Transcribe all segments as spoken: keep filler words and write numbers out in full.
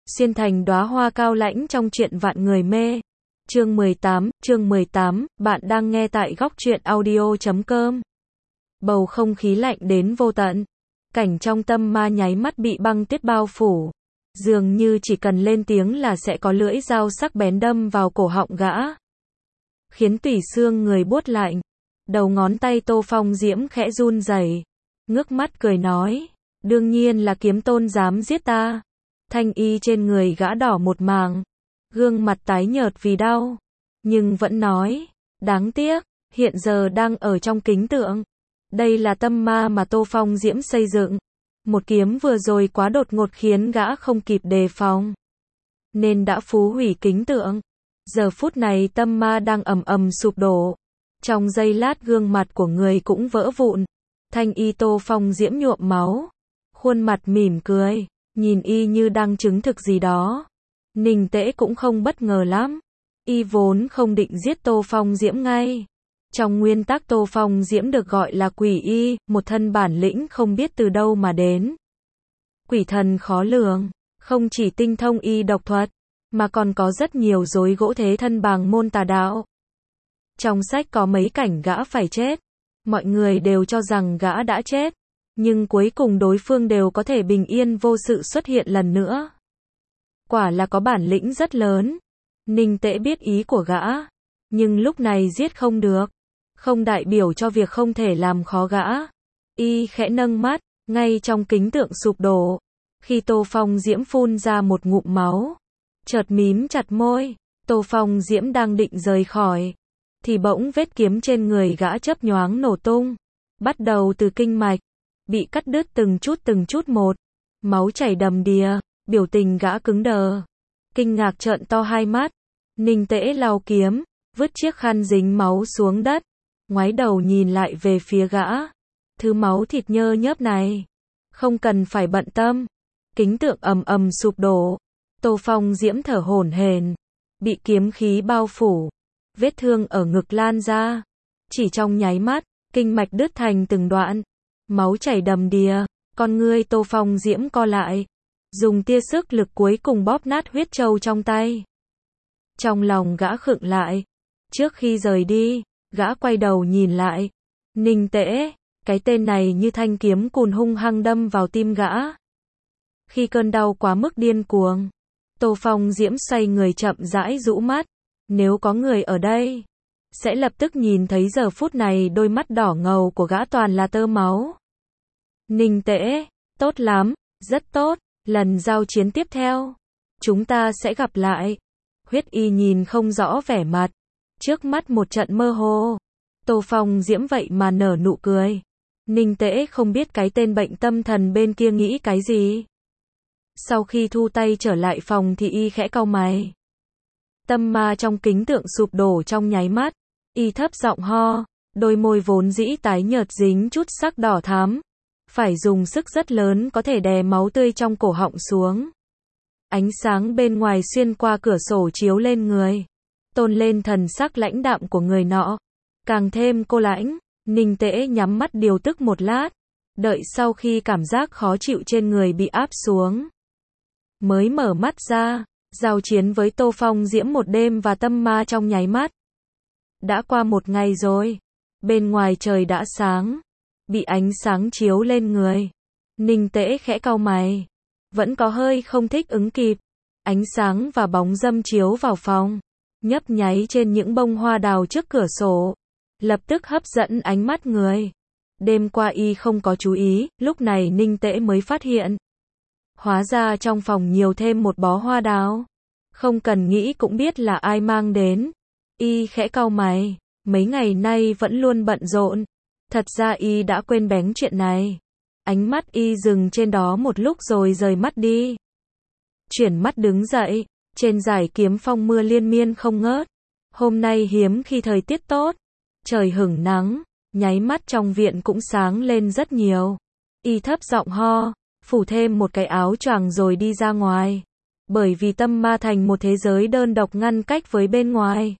xuyên thành đóa hoa cao lãnh trong truyện vạn người mê. Chương mười tám, chương mười tám, bạn đang nghe tại góc truyện audio chấm com. Bầu không khí lạnh đến vô tận. Cảnh trong tâm ma nháy mắt bị băng tuyết bao phủ. Dường như chỉ cần lên tiếng là sẽ có lưỡi dao sắc bén đâm vào cổ họng gã. Khiến tủy xương người buốt lạnh. Đầu ngón tay Tô Phong Diễm khẽ run rẩy, ngước mắt cười nói, đương nhiên là Kiếm Tôn dám giết ta. Thanh y trên người gã đỏ một màng, gương mặt tái nhợt vì đau, nhưng vẫn nói, đáng tiếc, hiện giờ đang ở trong kính tượng. Đây là tâm ma mà Tô Phong Diễm xây dựng. Một kiếm vừa rồi quá đột ngột khiến gã không kịp đề phòng, nên đã phú hủy kính tượng. Giờ phút này tâm ma đang ầm ầm sụp đổ. Trong giây lát gương mặt của người cũng vỡ vụn. Thanh y Tô Phong Diễm nhuộm máu, khuôn mặt mỉm cười, nhìn y như đang chứng thực gì đó. Ninh Tễ cũng không bất ngờ lắm. Y vốn không định giết Tô Phong Diễm ngay. Trong nguyên tắc Tô Phong Diễm được gọi là quỷ y, một thân bản lĩnh không biết từ đâu mà đến. Quỷ thần khó lường, không chỉ tinh thông y độc thuật, mà còn có rất nhiều rối gỗ thế thân bàng môn tà đạo. Trong sách có mấy cảnh gã phải chết. Mọi người đều cho rằng gã đã chết, nhưng cuối cùng đối phương đều có thể bình yên vô sự xuất hiện lần nữa. Quả là có bản lĩnh rất lớn. Ninh Tễ biết ý của gã, nhưng lúc này giết không được, không đại biểu cho việc không thể làm khó gã. Y khẽ nâng mắt, ngay trong kính tượng sụp đổ, khi Tô Phong Diễm phun ra một ngụm máu, chợt mím chặt môi. Tô Phong Diễm đang định rời khỏi, thì bỗng vết kiếm trên người gã chớp nhoáng nổ tung, bắt đầu từ kinh mạch, bị cắt đứt từng chút từng chút một, máu chảy đầm đìa, biểu tình gã cứng đờ, kinh ngạc trợn to hai mắt. Ninh Tễ lau kiếm, vứt chiếc khăn dính máu xuống đất, ngoái đầu nhìn lại về phía gã. Thứ máu thịt nhơ nhớp này, không cần phải bận tâm. Kính tượng ầm ầm sụp đổ. Tô Phong Diễm thở hổn hển, bị kiếm khí bao phủ, vết thương ở ngực lan ra. Chỉ trong nháy mắt, kinh mạch đứt thành từng đoạn, máu chảy đầm đìa, con ngươi Tô Phong Diễm co lại, dùng tia sức lực cuối cùng bóp nát huyết châu trong tay. Trong lòng gã khựng lại. Trước khi rời đi, gã quay đầu nhìn lại. Ninh Tễ, cái tên này như thanh kiếm cùn hung hăng đâm vào tim gã. Khi cơn đau quá mức điên cuồng, Tô Phong Diễm xoay người chậm rãi rũ mắt. Nếu có người ở đây, sẽ lập tức nhìn thấy giờ phút này đôi mắt đỏ ngầu của gã toàn là tơ máu. Ninh Tễ, tốt lắm, rất tốt, lần giao chiến tiếp theo, chúng ta sẽ gặp lại. Huyết y nhìn không rõ vẻ mặt, trước mắt một trận mơ hồ. Tô Phong Diễm vậy mà nở nụ cười. Ninh Tễ không biết cái tên bệnh tâm thần bên kia nghĩ cái gì. Sau khi thu tay trở lại phòng thì y khẽ cau mày. Tâm ma trong kính tượng sụp đổ trong nháy mắt. Y thấp giọng ho, đôi môi vốn dĩ tái nhợt dính chút sắc đỏ thắm, phải dùng sức rất lớn có thể đè máu tươi trong cổ họng xuống. Ánh sáng bên ngoài xuyên qua cửa sổ chiếu lên người, tôn lên thần sắc lãnh đạm của người nọ, càng thêm cô lãnh. Ninh Tễ nhắm mắt điều tức một lát, đợi sau khi cảm giác khó chịu trên người bị áp xuống, mới mở mắt ra. Giao chiến với Tô Phong Diễm một đêm và tâm ma trong nháy mắt. Đã qua một ngày rồi. Bên ngoài trời đã sáng, bị ánh sáng chiếu lên người. Ninh Tễ khẽ cau mày, vẫn có hơi không thích ứng kịp. Ánh sáng và bóng râm chiếu vào phòng, nhấp nháy trên những bông hoa đào trước cửa sổ, lập tức hấp dẫn ánh mắt người. Đêm qua y không có chú ý, lúc này Ninh Tễ mới phát hiện. Hóa ra trong phòng nhiều thêm một bó hoa đào. Không cần nghĩ cũng biết là ai mang đến. Y khẽ cau mày, mấy ngày nay vẫn luôn bận rộn. Thật ra y đã quên bén chuyện này. Ánh mắt y dừng trên đó một lúc rồi rời mắt đi. Chuyển mắt đứng dậy, trên dải kiếm phong mưa liên miên không ngớt. Hôm nay hiếm khi thời tiết tốt, trời hửng nắng, nháy mắt trong viện cũng sáng lên rất nhiều. Y thấp giọng ho, phủ thêm một cái áo choàng rồi đi ra ngoài. Bởi vì tâm ma thành một thế giới đơn độc ngăn cách với bên ngoài.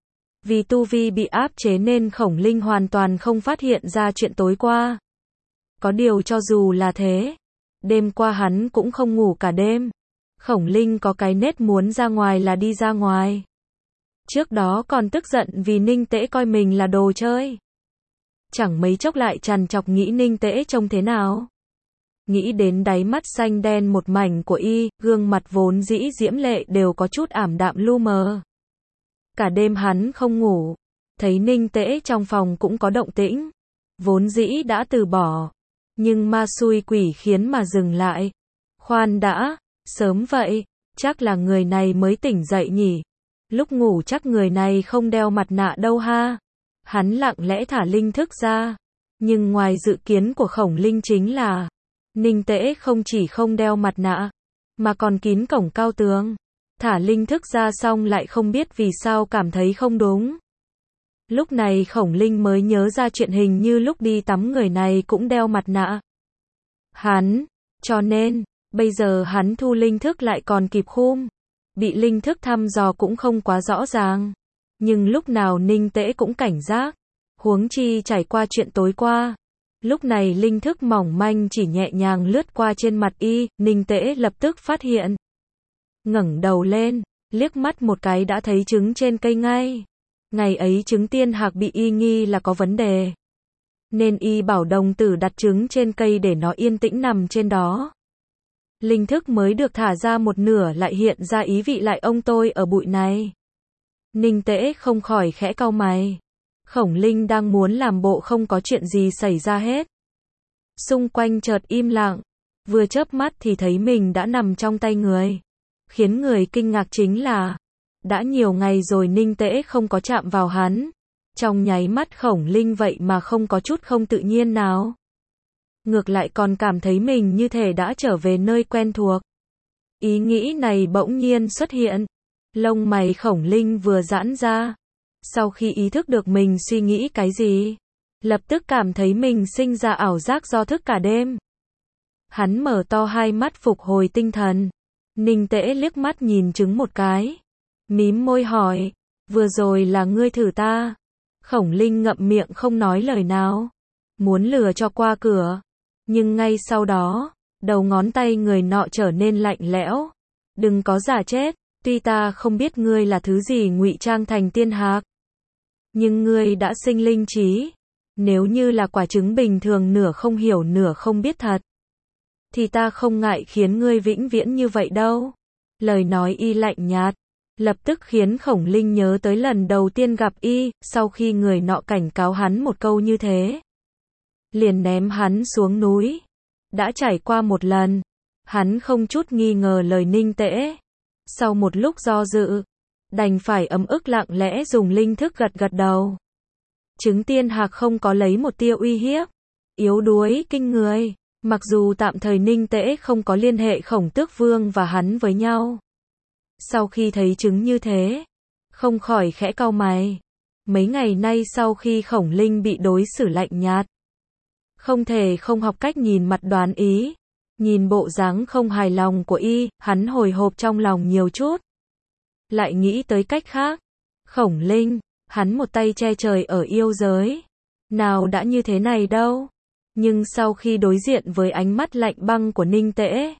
Vì tu vi bị áp chế nên Khổng Linh hoàn toàn không phát hiện ra chuyện tối qua. Có điều cho dù là thế, đêm qua hắn cũng không ngủ cả đêm. Khổng Linh có cái nết muốn ra ngoài là đi ra ngoài. Trước đó còn tức giận vì Ninh Tễ coi mình là đồ chơi. Chẳng mấy chốc lại trằn trọc nghĩ Ninh Tễ trông thế nào. Nghĩ đến đáy mắt xanh đen một mảnh của y, gương mặt vốn dĩ diễm lệ đều có chút ảm đạm lu mờ. Cả đêm hắn không ngủ, thấy Ninh Tễ trong phòng cũng có động tĩnh. Vốn dĩ đã từ bỏ, nhưng ma xui quỷ khiến mà dừng lại. Khoan đã, sớm vậy, chắc là người này mới tỉnh dậy nhỉ. Lúc ngủ chắc người này không đeo mặt nạ đâu ha. Hắn lặng lẽ thả linh thức ra. Nhưng ngoài dự kiến của Khổng Linh chính là Ninh Tễ không chỉ không đeo mặt nạ, mà còn kín cổng cao tường. Thả linh thức ra xong lại không biết vì sao cảm thấy không đúng. Lúc này Khổng Linh mới nhớ ra chuyện hình như lúc đi tắm người này cũng đeo mặt nạ. Hắn, cho nên, bây giờ hắn thu linh thức lại còn kịp khum. Bị linh thức thăm dò cũng không quá rõ ràng. Nhưng lúc nào Ninh Tễ cũng cảnh giác. Huống chi trải qua chuyện tối qua. Lúc này linh thức mỏng manh chỉ nhẹ nhàng lướt qua trên mặt y, Ninh Tễ lập tức phát hiện. Ngẩng đầu lên, liếc mắt một cái đã thấy trứng trên cây ngay. Ngày ấy trứng tiên hạc bị y nghi là có vấn đề. Nên y bảo đồng tử đặt trứng trên cây để nó yên tĩnh nằm trên đó. Linh thức mới được thả ra một nửa lại hiện ra ý vị lại ông tôi ở bụi này. Ninh Tễ không khỏi khẽ cau mày. Khổng Linh đang muốn làm bộ không có chuyện gì xảy ra hết. Xung quanh chợt im lặng. Vừa chớp mắt thì thấy mình đã nằm trong tay người. Khiến người kinh ngạc chính là đã nhiều ngày rồi Ninh Tễ không có chạm vào hắn. Trong nháy mắt Khổng Linh vậy mà không có chút không tự nhiên nào. Ngược lại còn cảm thấy mình như thể đã trở về nơi quen thuộc. Ý nghĩ này bỗng nhiên xuất hiện. Lông mày Khổng Linh vừa giãn ra. Sau khi ý thức được mình suy nghĩ cái gì, lập tức cảm thấy mình sinh ra ảo giác do thức cả đêm. Hắn mở to hai mắt phục hồi tinh thần. Ninh Tễ liếc mắt nhìn trứng một cái. Mím môi hỏi, vừa rồi là ngươi thử ta. Khổng Linh ngậm miệng không nói lời nào. Muốn lừa cho qua cửa. Nhưng ngay sau đó, đầu ngón tay người nọ trở nên lạnh lẽo. Đừng có giả chết, tuy ta không biết ngươi là thứ gì ngụy trang thành tiên hạc. Nhưng ngươi đã sinh linh trí. Nếu như là quả trứng bình thường nửa không hiểu nửa không biết thật, thì ta không ngại khiến ngươi vĩnh viễn như vậy đâu. Lời nói y lạnh nhạt, lập tức khiến Khổng Linh nhớ tới lần đầu tiên gặp y, sau khi người nọ cảnh cáo hắn một câu như thế. Liền ném hắn xuống núi. Đã trải qua một lần, hắn không chút nghi ngờ lời Ninh Tễ. Sau một lúc do dự, đành phải ấm ức lặng lẽ dùng linh thức gật gật đầu. Trứng tiên hạc không có lấy một tia uy hiếp, yếu đuối kinh người. Mặc dù tạm thời Ninh Tễ không có liên hệ Khổng Tước Vương và hắn với nhau. Sau khi thấy trứng như thế, không khỏi khẽ cau mày. Mấy ngày nay sau khi Khổng Linh bị đối xử lạnh nhạt, không thể không học cách nhìn mặt đoán ý. Nhìn bộ dáng không hài lòng của y, hắn hồi hộp trong lòng nhiều chút. Lại nghĩ tới cách khác. Khổng Linh, hắn một tay che trời ở yêu giới. Nào đã như thế này đâu. Nhưng sau khi đối diện với ánh mắt lạnh băng của Ninh Tễ,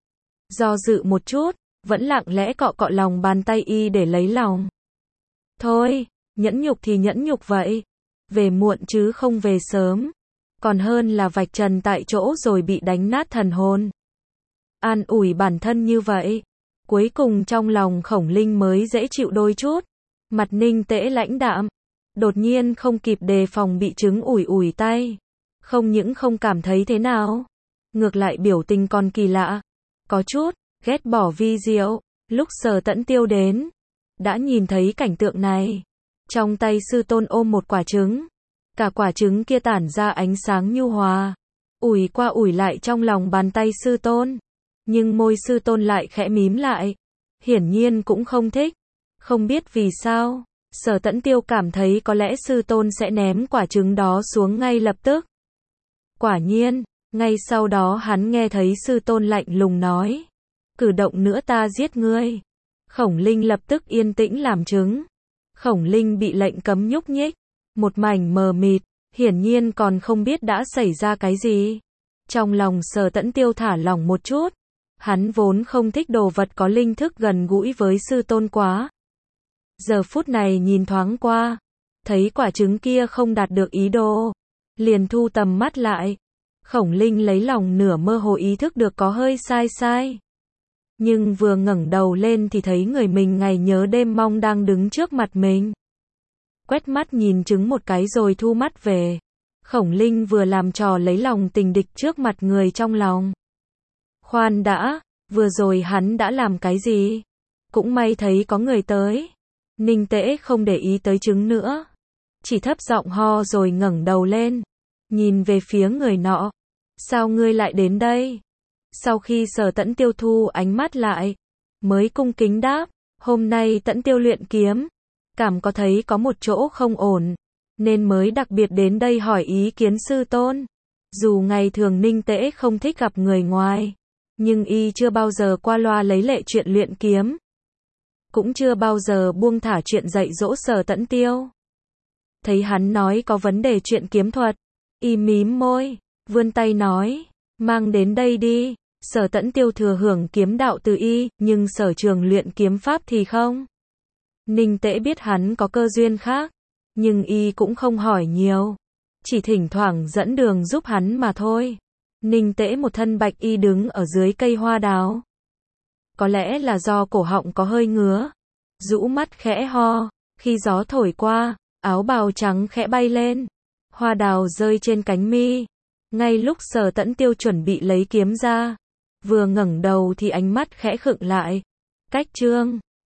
do dự một chút, vẫn lặng lẽ cọ cọ lòng bàn tay y để lấy lòng. Thôi, nhẫn nhục thì nhẫn nhục vậy. Về muộn chứ không về sớm. Còn hơn là vạch trần tại chỗ rồi bị đánh nát thần hồn. An ủi bản thân như vậy. Cuối cùng trong lòng Khổng Linh mới dễ chịu đôi chút. Mặt Ninh Tễ lãnh đạm. Đột nhiên không kịp đề phòng bị trứng ủi ủi tay. Không những không cảm thấy thế nào. Ngược lại biểu tình còn kỳ lạ. Có chút, ghét bỏ vi diệu. Lúc Sở Tẫn Tiêu đến, đã nhìn thấy cảnh tượng này. Trong tay sư tôn ôm một quả trứng. Cả quả trứng kia tản ra ánh sáng nhu hòa. Ủi qua ủi lại trong lòng bàn tay sư tôn. Nhưng môi sư tôn lại khẽ mím lại. Hiển nhiên cũng không thích. Không biết vì sao, Sở Tẫn Tiêu cảm thấy có lẽ sư tôn sẽ ném quả trứng đó xuống ngay lập tức. Quả nhiên, ngay sau đó hắn nghe thấy sư tôn lạnh lùng nói. Cử động nữa ta giết ngươi. Khổng Linh lập tức yên tĩnh làm chứng. Khổng Linh bị lệnh cấm nhúc nhích. Một mảnh mờ mịt, hiển nhiên còn không biết đã xảy ra cái gì. Trong lòng Sở Tẫn Tiêu thả lỏng một chút. Hắn vốn không thích đồ vật có linh thức gần gũi với sư tôn quá. Giờ phút này nhìn thoáng qua, thấy quả trứng kia không đạt được ý đồ, liền thu tầm mắt lại. Khổng Linh lấy lòng nửa mơ hồ ý thức được có hơi sai sai. Nhưng vừa ngẩng đầu lên thì thấy người mình ngày nhớ đêm mong đang đứng trước mặt mình. Quét mắt nhìn trứng một cái rồi thu mắt về. Khổng Linh vừa làm trò lấy lòng tình địch trước mặt người trong lòng. Khoan đã, vừa rồi hắn đã làm cái gì? Cũng may thấy có người tới. Ninh Tễ không để ý tới trứng nữa. Chỉ thấp giọng ho rồi ngẩng đầu lên. Nhìn về phía người nọ. Sao ngươi lại đến đây? Sau khi Sở Tẫn Tiêu thu ánh mắt lại, mới cung kính đáp, hôm nay Tẫn Tiêu luyện kiếm, cảm có thấy có một chỗ không ổn, nên mới đặc biệt đến đây hỏi ý kiến sư tôn. Dù ngày thường Ninh Tễ không thích gặp người ngoài, nhưng y chưa bao giờ qua loa lấy lệ chuyện luyện kiếm, cũng chưa bao giờ buông thả chuyện dạy dỗ Sở Tẫn Tiêu. Thấy hắn nói có vấn đề chuyện kiếm thuật, y mím môi, vươn tay nói, mang đến đây đi. Sở Tẫn Tiêu thừa hưởng kiếm đạo từ y, nhưng sở trường luyện kiếm pháp thì không. Ninh Tễ biết hắn có cơ duyên khác, nhưng y cũng không hỏi nhiều, chỉ thỉnh thoảng dẫn đường giúp hắn mà thôi. Ninh Tễ một thân bạch y đứng ở dưới cây hoa đào. Có lẽ là do cổ họng có hơi ngứa, rũ mắt khẽ ho, khi gió thổi qua, áo bào trắng khẽ bay lên, hoa đào rơi trên cánh mi. Ngay lúc Sở Tẫn Tiêu chuẩn bị lấy kiếm ra, vừa ngẩng đầu thì ánh mắt khẽ khựng lại. Cách chương